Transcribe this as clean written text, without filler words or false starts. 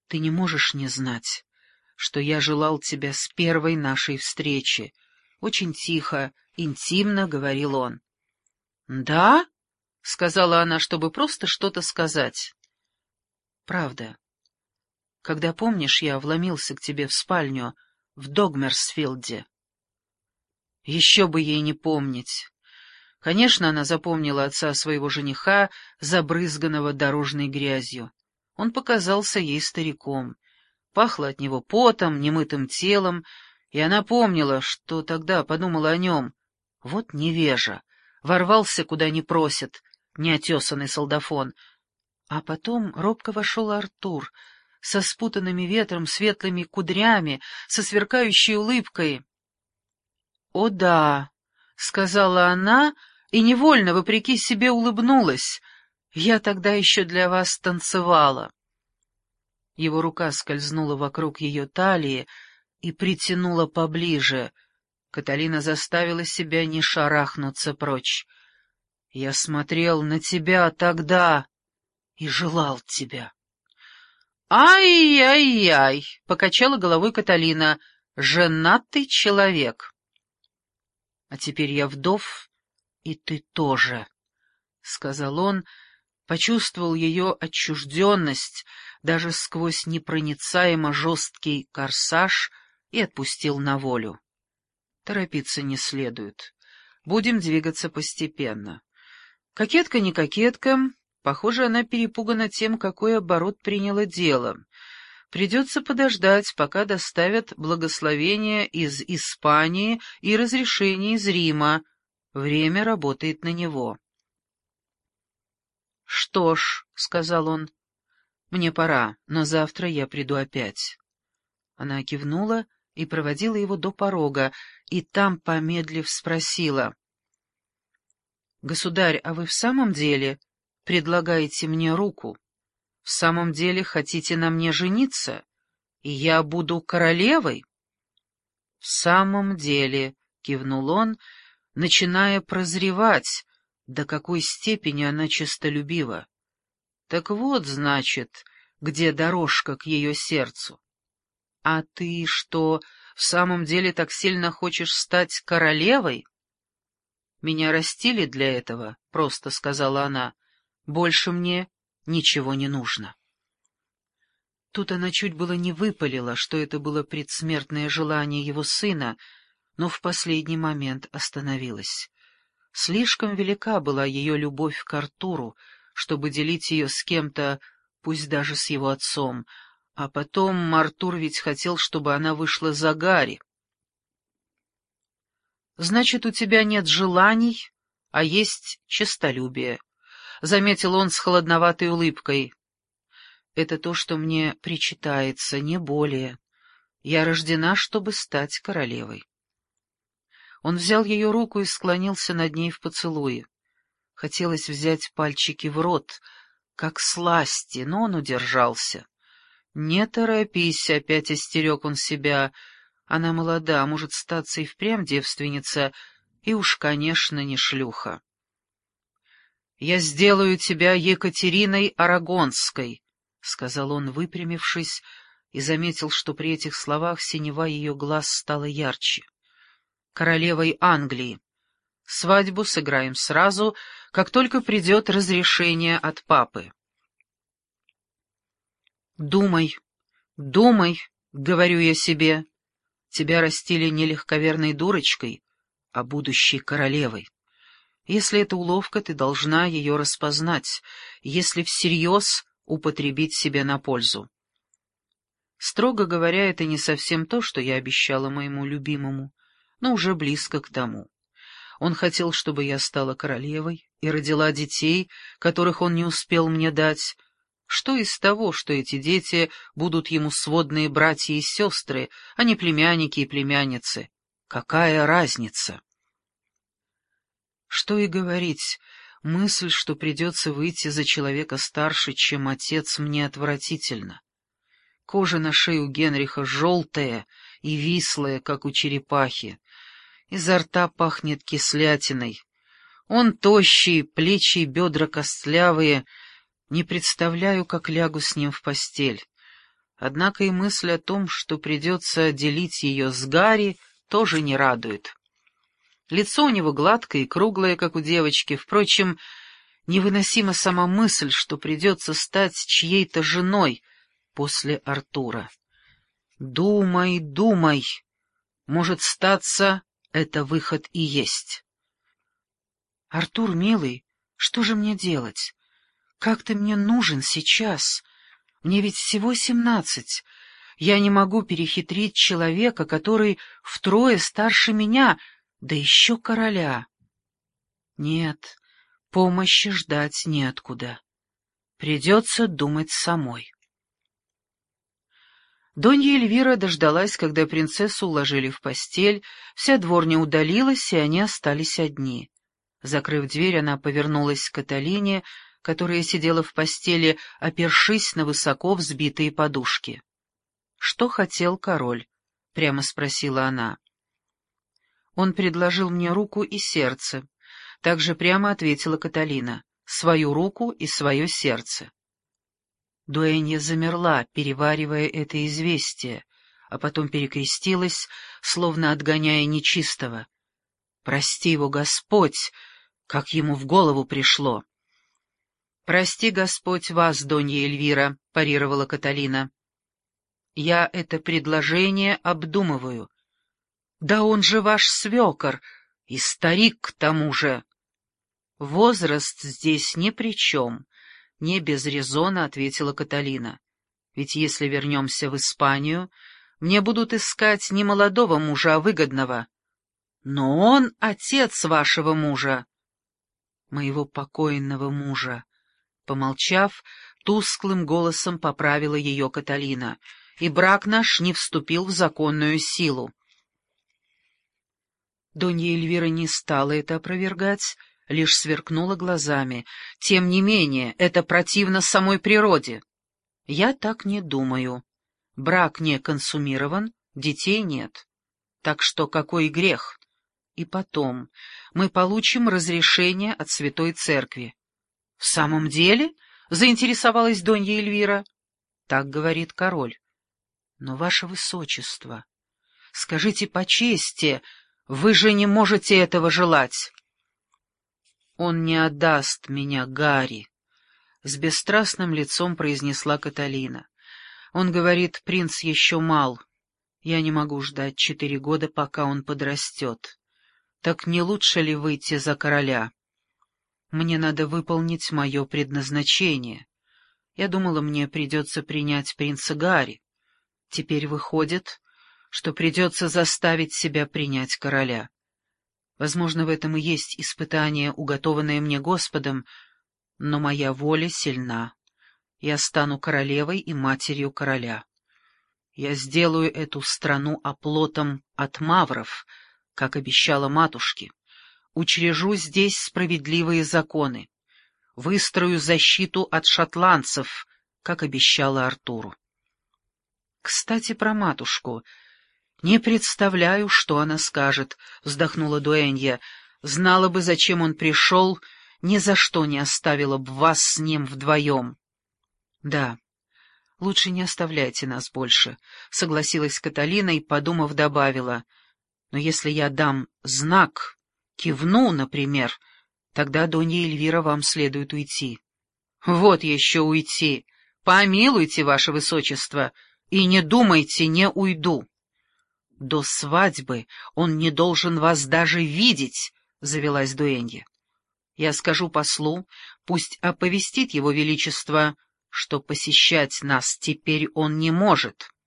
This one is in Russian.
Ты не можешь не знать, что я желал тебя с первой нашей встречи. Очень тихо, интимно говорил он. «Да?» — сказала она, чтобы просто что-то сказать. «Правда. Когда, помнишь, я вломился к тебе в спальню в Догмерсфилде?» Еще бы ей не помнить. Конечно, она запомнила отца своего жениха, забрызганного дорожной грязью. Он показался ей стариком. Пахло от него потом, немытым телом, и она помнила, что тогда подумала о нем. Вот невежа, ворвался куда не просят, неотесанный солдафон. А потом робко вошел Артур, со спутанными ветром светлыми кудрями, со сверкающей улыбкой. «О да», — сказала она, и невольно, вопреки себе, улыбнулась. «Я тогда еще для вас танцевала». Его рука скользнула вокруг ее талии и притянула поближе. Каталина заставила себя не шарахнуться прочь. «Я смотрел на тебя тогда и желал тебя». «Ай-яй-яй!» — покачала головой Каталина. «Женатый человек». «А теперь я вдов, и ты тоже», — сказал он, почувствовал ее отчужденность даже сквозь непроницаемо жесткий корсаж и отпустил на волю. «Торопиться не следует. Будем двигаться постепенно. Кокетка не кокетка, похоже, она перепугана тем, какой оборот приняло дело. Придется подождать, пока доставят благословение из Испании и разрешение из Рима. Время работает на него». «Что ж», — сказал он, — «мне пора, но завтра я приду опять». Она кивнула и проводила его до порога, и там, помедлив, спросила: «Государь, а вы в самом деле предлагаете мне руку? В самом деле хотите на мне жениться, и я буду королевой?» «В самом деле», — кивнул он, начиная прозревать, до какой степени она честолюбива. «Так вот, значит, где дорожка к ее сердцу. А ты что, в самом деле так сильно хочешь стать королевой?» «Меня растили для этого», — просто сказала она. «Больше мне ничего не нужно». Тут она чуть было не выпалила, что это было предсмертное желание его сына, но в последний момент остановилась. Слишком велика была ее любовь к Артуру, чтобы делить ее с кем-то, пусть даже с его отцом, а потом Артур ведь хотел, чтобы она вышла за Гарри. «Значит, у тебя нет желаний, а есть честолюбие», — заметил он с холодноватой улыбкой. «Это то, что мне причитается, не более. Я рождена, чтобы стать королевой». Он взял ее руку и склонился над ней в поцелуе. Хотелось взять пальчики в рот, как сласти, но он удержался. «Не торопись», — опять остерег он себя. «Она молода, может статься и впрямь девственница, и уж, конечно, не шлюха». «Я сделаю тебя Екатериной Арагонской», — сказал он, выпрямившись, и заметил, что при этих словах синева ее глаз стала ярче. «Королевой Англии. Свадьбу сыграем сразу, как только придет разрешение от папы». «Думай, думай», — говорю я себе, — «тебя растили не легковерной дурочкой, а будущей королевой. Если это уловка, ты должна ее распознать, если всерьез употребить себе на пользу». Строго говоря, это не совсем то, что я обещала моему любимому, но уже близко к тому. Он хотел, чтобы я стала королевой и родила детей, которых он не успел мне дать. Что из того, что эти дети будут ему сводные братья и сестры, а не племянники и племянницы? Какая разница? Что и говорить, мысль, что придется выйти за человека старше, чем отец, мне отвратительна. Кожа на шее у Генриха желтая и вислая, как у черепахи. Изо рта пахнет кислятиной. Он тощий, плечи и бедра костлявые. Не представляю, как лягу с ним в постель. Однако и мысль о том, что придется делить ее с Гарри, тоже не радует. Лицо у него гладкое и круглое, как у девочки. Впрочем, невыносима сама мысль, что придется стать чьей-то женой после Артура. Думай, думай. Может, статься, это выход и есть. Артур, милый, что же мне делать? Как ты мне нужен сейчас? Мне ведь всего 17. Я не могу перехитрить человека, который втрое старше меня, да еще короля. Нет, помощи ждать неоткуда. Придется думать самой. Донья Эльвира дождалась, когда принцессу уложили в постель, вся дворня удалилась, и они остались одни. Закрыв дверь, она повернулась к Каталине, которая сидела в постели, опершись на высоко взбитые подушки. — Что хотел король? — прямо спросила она. — Он предложил мне руку и сердце. Также прямо ответила Каталина. — Свою руку и свое сердце. Дуэнья замерла, переваривая это известие, а потом перекрестилась, словно отгоняя нечистого. «Прости его, Господь!» как ему в голову пришло. «Прости, Господь, вас, Донья Эльвира», — парировала Каталина. «Я это предложение обдумываю. Да он же ваш свекор, и старик к тому же». «Возраст здесь ни при чем», — не без резона ответила Каталина. «Ведь если вернемся в Испанию, мне будут искать не молодого мужа, а выгодного. Но он отец вашего мужа». «Моего покойного мужа», — помолчав, тусклым голосом поправила ее Каталина, «и брак наш не вступил в законную силу». Донья Эльвира не стала это опровергать, лишь сверкнула глазами. «Тем не менее, это противно самой природе». «Я так не думаю. Брак не консумирован, детей нет. Так что какой грех? И потом, мы получим разрешение от Святой Церкви». «В самом деле?» — заинтересовалась Донья Эльвира. «Так говорит король». «Но, ваше высочество, скажите по чести, вы же не можете этого желать». «Он не отдаст меня Гарри», — с бесстрастным лицом произнесла Каталина. «Он говорит, принц еще мал. Я не могу ждать 4 года, пока он подрастет. Так не лучше ли выйти за короля? Мне надо выполнить мое предназначение. Я думала, мне придется принять принца Гарри. Теперь выходит, что придется заставить себя принять короля. Возможно, в этом и есть испытание, уготованное мне Господом, но моя воля сильна. Я стану королевой и матерью короля. Я сделаю эту страну оплотом от мавров, как обещала матушке. Учрежу здесь справедливые законы. Выстрою защиту от шотландцев, как обещала Артуру. Кстати, про матушку. «Не представляю, что она скажет», — вздохнула Дуэнья. «Знала бы, зачем он пришел, ни за что не оставила бы вас с ним вдвоем». «Да, лучше не оставляйте нас больше», — согласилась Каталина и, подумав, добавила. «Но если я дам знак, кивну, например, тогда, Донья Эльвира, вам следует уйти». «Вот еще уйти! Помилуйте, ваше высочество, и не думайте, не уйду». «До свадьбы он не должен вас даже видеть», — завелась Дуэнья. «Я скажу послу, пусть оповестит его величество, что посещать нас теперь он не может».